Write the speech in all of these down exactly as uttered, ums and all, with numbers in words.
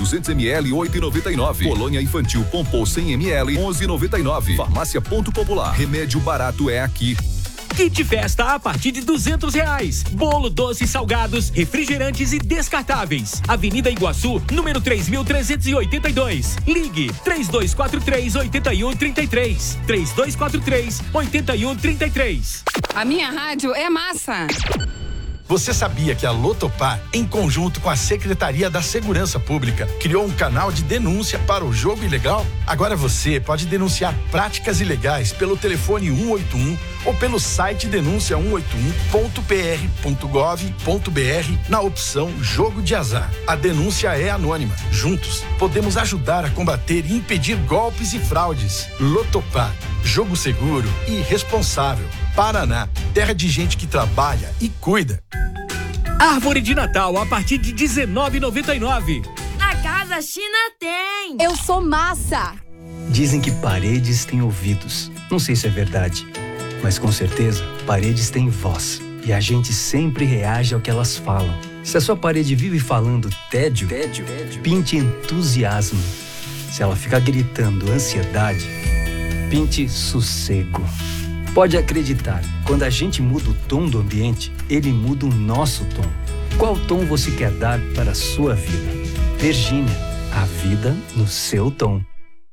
duzentos mililitros, oito reais e noventa e nove. Colônia infantil Pompô cem mililitros, onze reais e noventa e nove. Farmácia Ponto Popular. Remédio barato é aqui. Kit festa a partir de duzentos reais. Bolo, doces, salgados, refrigerantes e descartáveis. Avenida Iguaçu, número três mil trezentos e oitenta e dois. Ligue três dois quatro três, oito um três três. três dois quatro três, oito um três três. A minha rádio é massa. Você sabia que a Lotopar, em conjunto com a Secretaria da Segurança Pública, criou um canal de denúncia para o jogo ilegal? Agora você pode denunciar práticas ilegais pelo telefone um oito um ou pelo site denúncia um oito um ponto p r ponto gov ponto b r na opção Jogo de Azar. A denúncia é anônima. Juntos, podemos ajudar a combater e impedir golpes e fraudes. Lotopar, jogo seguro e responsável. Paraná, terra de gente que trabalha e cuida. Árvore de Natal a partir de dezenove reais e noventa e nove. A Casa China tem. Eu sou massa. Dizem que paredes têm ouvidos. Não sei se é verdade, mas com certeza paredes têm voz. E a gente sempre reage ao que elas falam. Se a sua parede vive falando tédio, tédio, tédio. Pinte entusiasmo. Se ela ficar gritando ansiedade, pinte sossego. Pode acreditar, quando a gente muda o tom do ambiente, ele muda o nosso tom. Qual tom você quer dar para a sua vida? Virgínia, a vida no seu tom.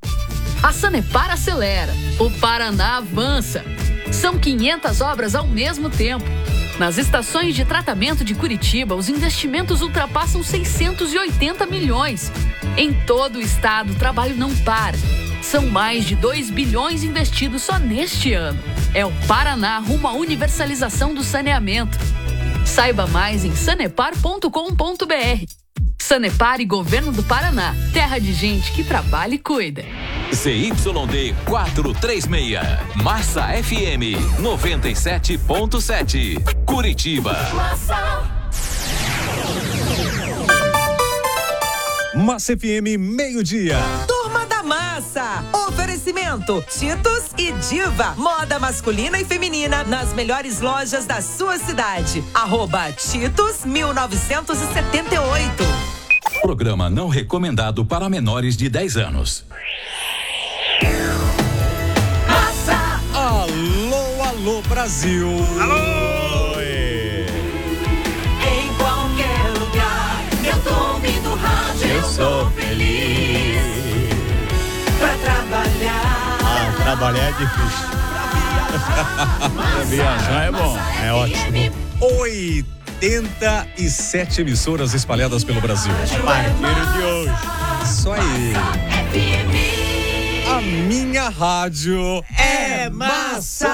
A Sanepar acelera, o Paraná avança. São quinhentas obras ao mesmo tempo. Nas estações de tratamento de Curitiba, os investimentos ultrapassam seiscentos e oitenta milhões. Em todo o estado, o trabalho não para. São mais de dois bilhões investidos só neste ano. É o Paraná rumo à universalização do saneamento. Saiba mais em sanepar ponto com ponto b r. Sanepar e Governo do Paraná. Terra de gente que trabalha e cuida. Z Y D quatrocentos e trinta e seis. Massa F M noventa e sete ponto sete. Curitiba. Massa. Massa F M, meio-dia. Turma da Massa. Oferecimento Titus e Diva. Moda masculina e feminina nas melhores lojas da sua cidade. Arroba Titus mil novecentos e setenta e oito. Programa não recomendado para menores de dez anos. Massa. Alô, alô, Brasil. Alô. Oi. Em qualquer lugar, eu tô ouvindo rádio, eu, eu sou feliz. Pra trabalhar. Ah, trabalhar é difícil. Pra viajar é bom. É ótimo. oitenta e sete emissoras espalhadas pelo Brasil. Parceiro de hoje. Isso aí. A minha rádio é massa.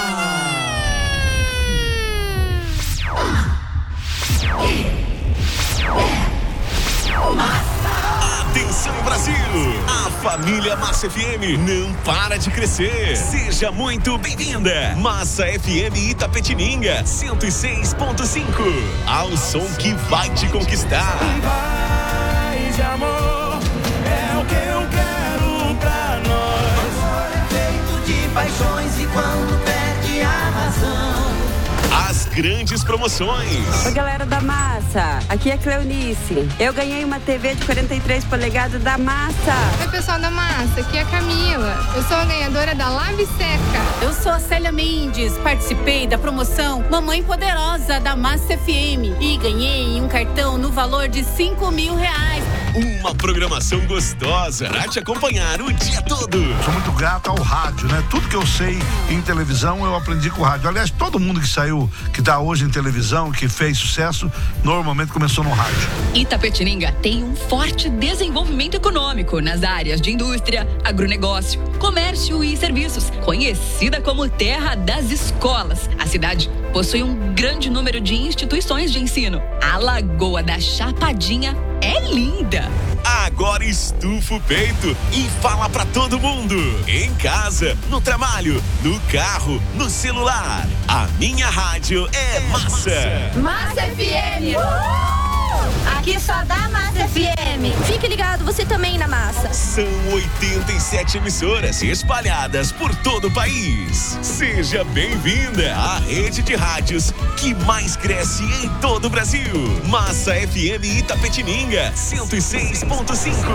Atenção, Brasil! A família Massa F M não para de crescer. Seja muito bem-vinda. Massa F M Itapetininga cento e seis ponto cinco. Ao som que vai te conquistar. E vai de amor, é o que eu quero pra nós. Amor é feito de paixões e quando perde a razão. As grandes promoções. Oi, galera da Massa, aqui é Cleonice. Eu ganhei uma T V de quarenta e três polegadas da Massa. Oi, pessoal da Massa, aqui é a Camila. Eu sou a ganhadora da Lave Seca. Eu sou a Célia Mendes, participei da promoção Mamãe Poderosa da Massa F M e ganhei um cartão no valor de cinco mil reais. Uma programação gostosa pra te acompanhar o dia todo. Sou muito grato ao rádio, né? Tudo que eu sei em televisão eu aprendi com o rádio. Aliás, todo mundo que saiu, que tá hoje em televisão, que fez sucesso, normalmente começou no rádio. Itapetininga tem um forte desenvolvimento econômico nas áreas de indústria, agronegócio, comércio e serviços, conhecida como terra das escolas. A cidade possui um grande número de instituições de ensino. A Lagoa da Chapadinha é linda. Agora estufa o peito e fala pra todo mundo. Em casa, no trabalho, no carro, no celular. A minha rádio é massa. Massa F M. Uhul! aqui só dá Massa F M. Fique ligado, você também na Massa. São oitenta e sete emissoras espalhadas por todo o país. Seja bem-vinda à rede de rádios que mais cresce em todo o Brasil. Massa F M Itapetininga, cento e seis ponto cinco.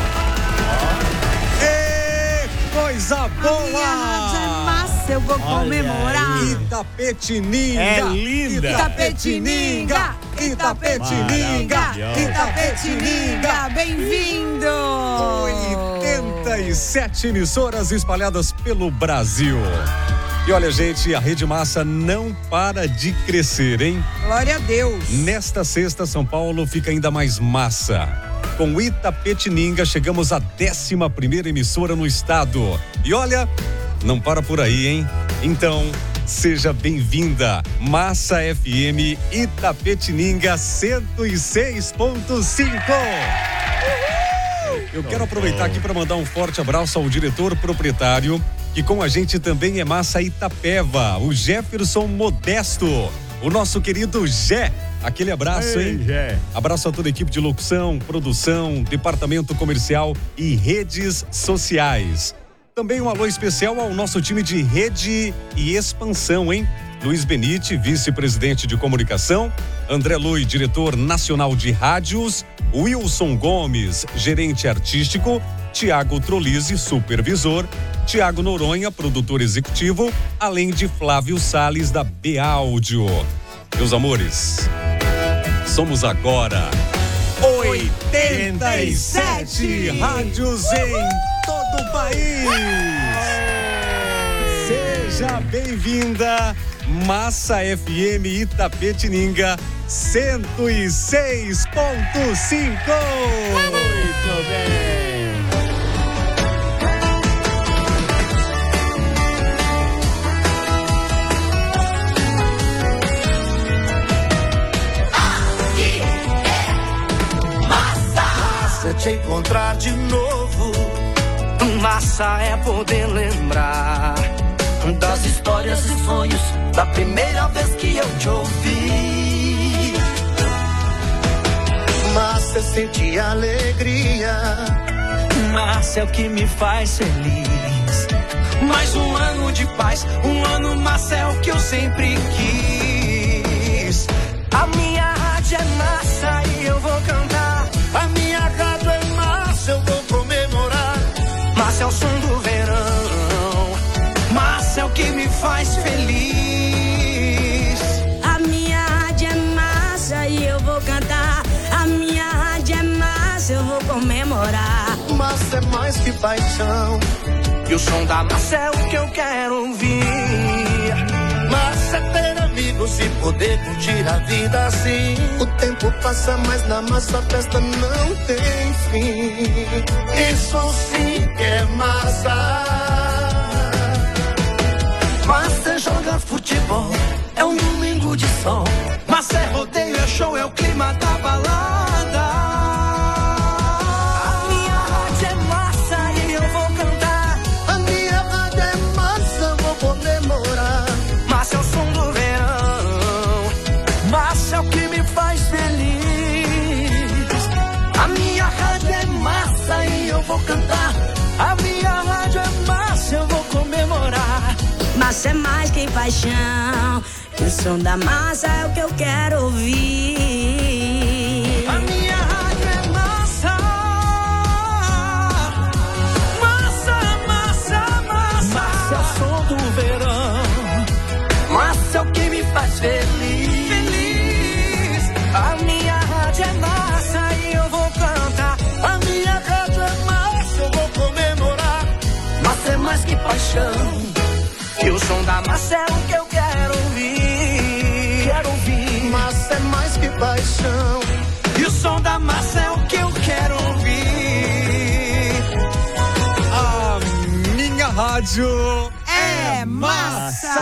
Ê, coisa boa! É massa, eu vou comemorar. Itapetininga. É linda. Itapetininga. Itapetininga. Itapetininga. Bem-vindo. oitenta e sete emissoras espalhadas pelo Brasil. E olha, gente, a Rede Massa não para de crescer, hein? Glória a Deus. Nesta sexta, São Paulo fica ainda mais massa. Com Itapetininga, chegamos à décima primeira emissora no estado. E olha, não para por aí, hein? Então, seja bem-vinda. Massa F M Itapetininga cento e seis ponto cinco. Eu quero aproveitar aqui para mandar um forte abraço ao diretor proprietário, que com a gente também é Massa Itapeva, o Jefferson Modesto, o nosso querido Jé. Aquele abraço, Ei, hein? Jé. Abraço a toda a equipe de locução, produção, departamento comercial e redes sociais. Também um alô especial ao nosso time de rede e expansão, hein? Luiz Benite, vice-presidente de comunicação, André Lui, diretor nacional de rádios, Wilson Gomes, gerente artístico, Tiago Trolizzi, supervisor, Tiago Noronha, produtor executivo, além de Flávio Salles, da B Áudio. Meus amores, somos agora oitenta e sete rádios em todo o país. Seja bem-vinda, Massa F M Itapetininga cento e seis ponto cinco. Muito bem. Te encontrar de novo. Massa é poder lembrar das histórias e sonhos da primeira vez que eu te ouvi. Massa é sentir alegria. Massa é o que me faz feliz. Mais um ano de paz, um ano massa é o que eu sempre quis. A minha rádio é massa e eu vou cantar. A minha rádio é massa, eu vou comemorar. Massa é o som do verão. Massa é o que me faz feliz. A minha rádio é massa e eu vou cantar. A minha rádio é massa, eu vou comemorar. Massa é mais que paixão. E o som da massa é o que eu quero ouvir. Massa é ter amigos e poder curtir a vida assim. O tempo passa, mas na massa a festa não tem fim. Isso sim que é massa. Massa é jogar futebol, é um domingo de sol. Massa é rodeio, é show, é o clima da balada. A minha rádio é massa e eu vou cantar. A minha rádio é massa, eu vou comemorar. Massa é o som do verão. Massa é o que me faz feliz. A minha rádio é massa e eu vou cantar. A minha rádio é massa, eu vou comemorar. Massa é mais que paixão. E o som da massa é o que eu quero ouvir. A minha rádio é massa. Massa, massa, massa. Massa é o som do verão. Massa é o que me faz feliz. Feliz. A minha rádio é massa e eu vou cantar. A minha rádio é massa, eu vou comemorar. Massa é mais que paixão. E o som da massa é o que eu quero ouvir. Quero ouvir. Massa é mais que paixão. E o som da massa é o que eu quero ouvir. A minha rádio é massa.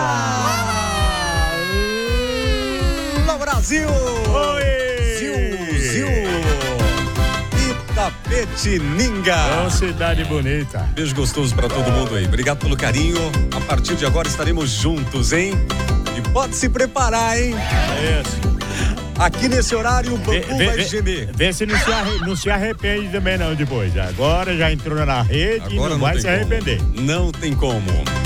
No Brasil. Oi. Zil, Zil. Itapetininga. É cidade bonita. Beijo gostoso pra todo mundo aí. Obrigado pelo carinho. A partir de agora estaremos juntos, hein? E pode se preparar, hein? É isso. Aqui nesse horário, o Bambu Vê- vai vê- gemer. Vê se não se, arre- não se arrepende também não depois. Agora já entrou na rede e Agora não, não vai tem se como. arrepender. Não tem como.